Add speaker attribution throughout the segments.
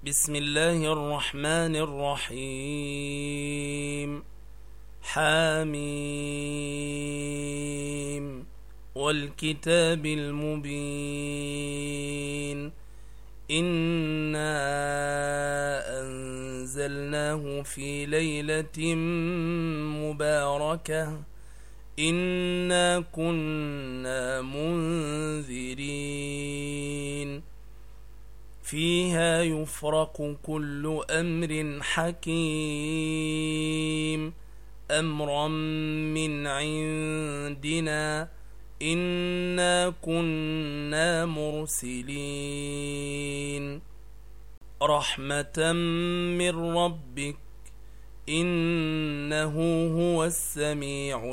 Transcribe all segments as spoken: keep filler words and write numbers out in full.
Speaker 1: بسم الله الرحمن الرحيم. حاميم والكتاب المبين. إنا أنزلناه في ليلة مباركة إنا كنا منذرين فيها يفرق كل أمر حكيم أمرا من عندنا إنا كنا مرسلين رحمة من ربك إنه هو السميع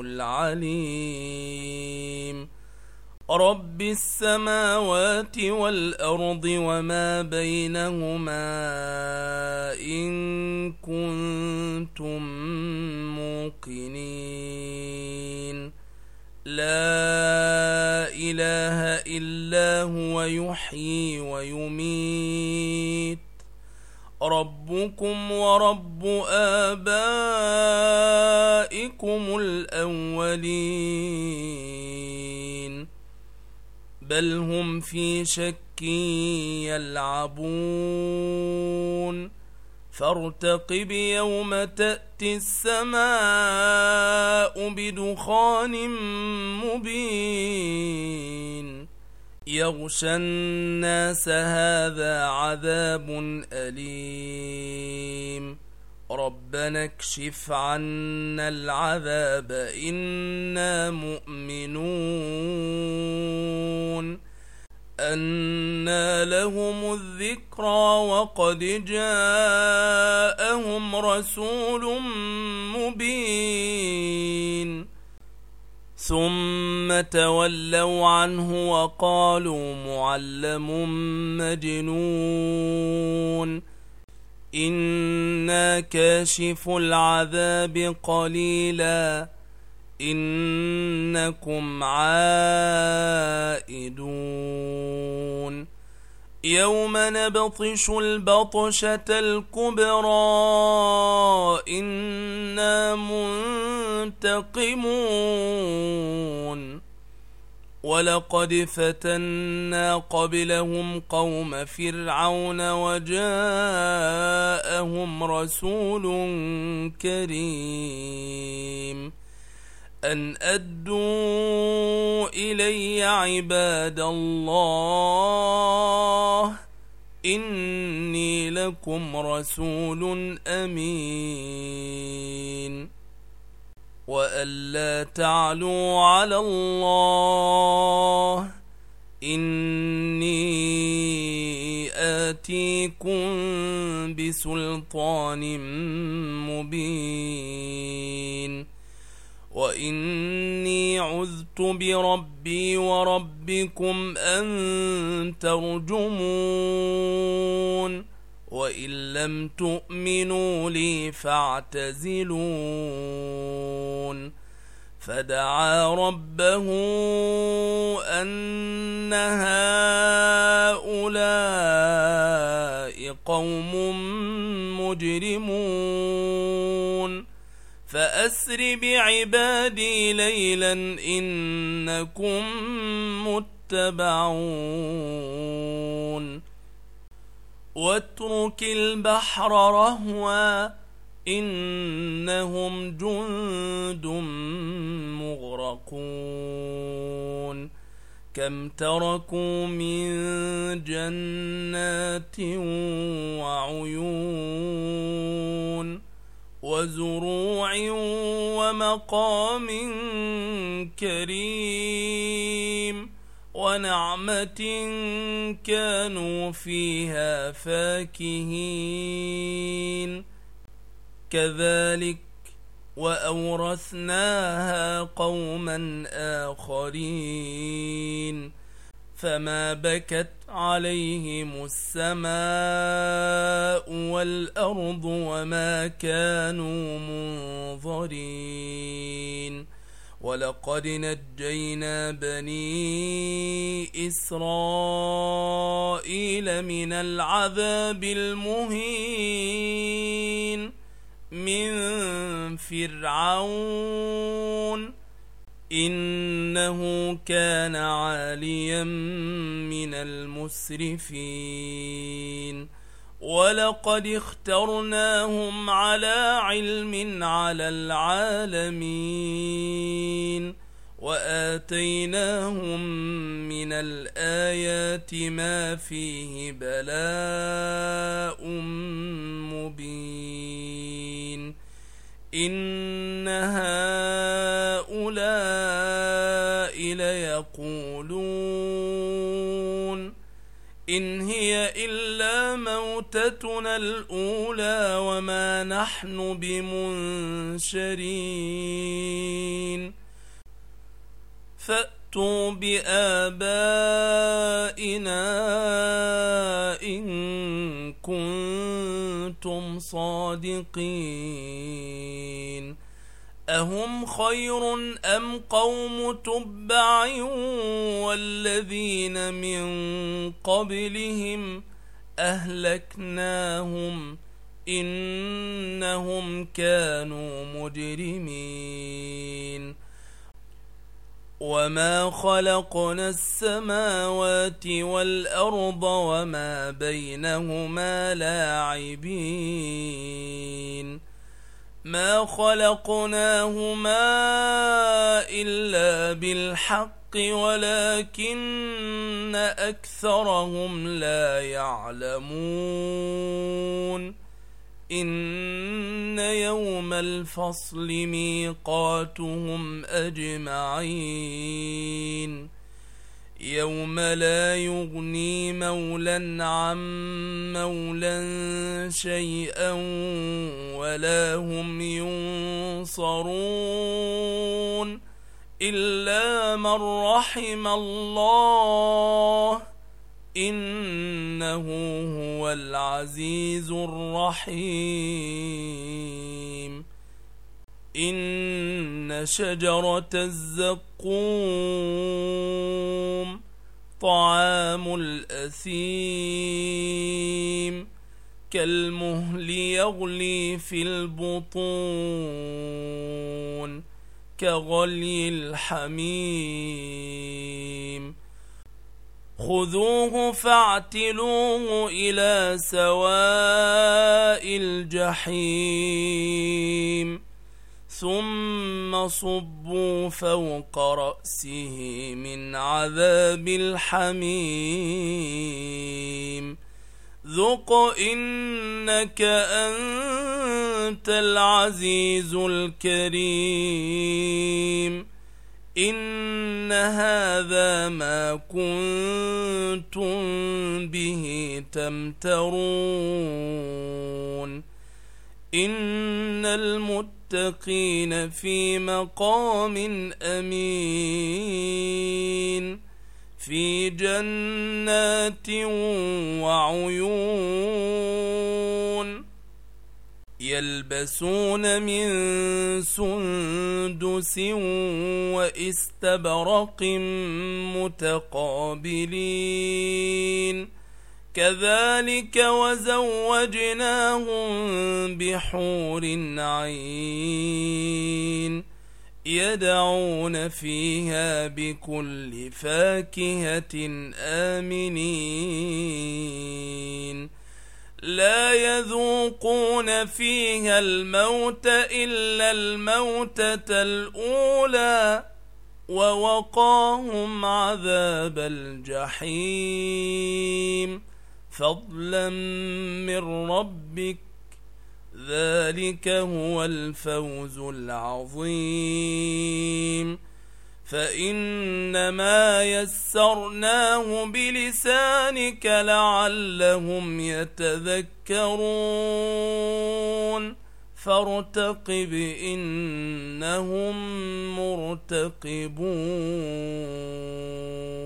Speaker 1: العليم رب السماوات والأرض وما بينهما إن كنتم موقنين لا إله إلا هو يحيي ويميت ربكم ورب آبائكم الأولين بل هم في شك يلعبون فارتقب يوم تأتي السماء بدخان مبين يغشى الناس هذا عذاب أليم ربنا اكشف عنا العذاب إنا مؤمنون أنى لهم الذكرى وقد جاءهم رسول مبين ثم تولوا عنه وقالوا معلم مجنون إنا كاشف العذاب قليلا إنكم عائدون يوم نبطش البطشة الكبرى إنا منتقمون ولقد فتنا قبلهم قوم فرعون وجاءهم رسول كريم أن أدوا إلي عباد الله إني لكم رسول أمين وألا تعلوا على الله إني آتيكم بسلطان مبين وإني عذت بربي وربكم أن ترجمون وإن لم تؤمنوا لي فاعتزلون فدعا ربه أن هؤلاء قوم مجرمون فأسر بعبادي ليلا إنكم متبعون واترك البحر رهوا إنهم جند مغرقون كم تركوا من جنات وعيون وزروع ومقام كريم ونعمة كانوا فيها فاكهين كذلك وأورثناها قوما آخرين فما بكت عليهم السماء والأرض وما كانوا منظرين ولقد نجينا بني إسرائيل من العذاب المهين من فرعون إنه كان عاليا من المسرفين ولقد اخترناهم على علم على العالمين وآتيناهم من الآيات ما فيه بلاء مبين إن هؤلاء ليقولون إن هي إلا موتتنا الأولى وما نحن بمنشرين فأتوا بآبائنا إن كنتم صادقين أهم خير أم قوم تبع والذين من قبلهم أهلكناهم إنهم كانوا مجرمين وما خلقنا السماوات والأرض وما بينهما لاعبين ما خلقناهما إلا بالحق ولكن أكثرهم لا يعلمون إن يوم الفصل ميقاتهم أجمعين يوم لا يغني مولى عن مولى شيئا ولا هم ينصرون إلا من رحم الله إنه هو العزيز الرحيم إن شجرة الزقوم طعام الأثيم كالمهل يغلي في البطون كغلي الحميم خذوه فاعتلوه إلى سواء الجحيم ثم صبوا فوق رأسه من عذاب الحميم ذق إنك أنت العزيز الكريم إن هذا ما كنتم به تمترون إن المتقين في مقام أمين في جنات وعيون يلبسون من سندس واستبرق متقابلين كذلك وزوجناهم بحور عين يدعون فيها بكل فاكهة آمنين لا يذوقون فيها الموت إلا الموتة الأولى ووقاهم عذاب الجحيم فضلا من ربك ذلك هو الفوز العظيم فإنما يسرناه بلسانك لعلهم يتذكرون فارتقب إنهم مرتقبون.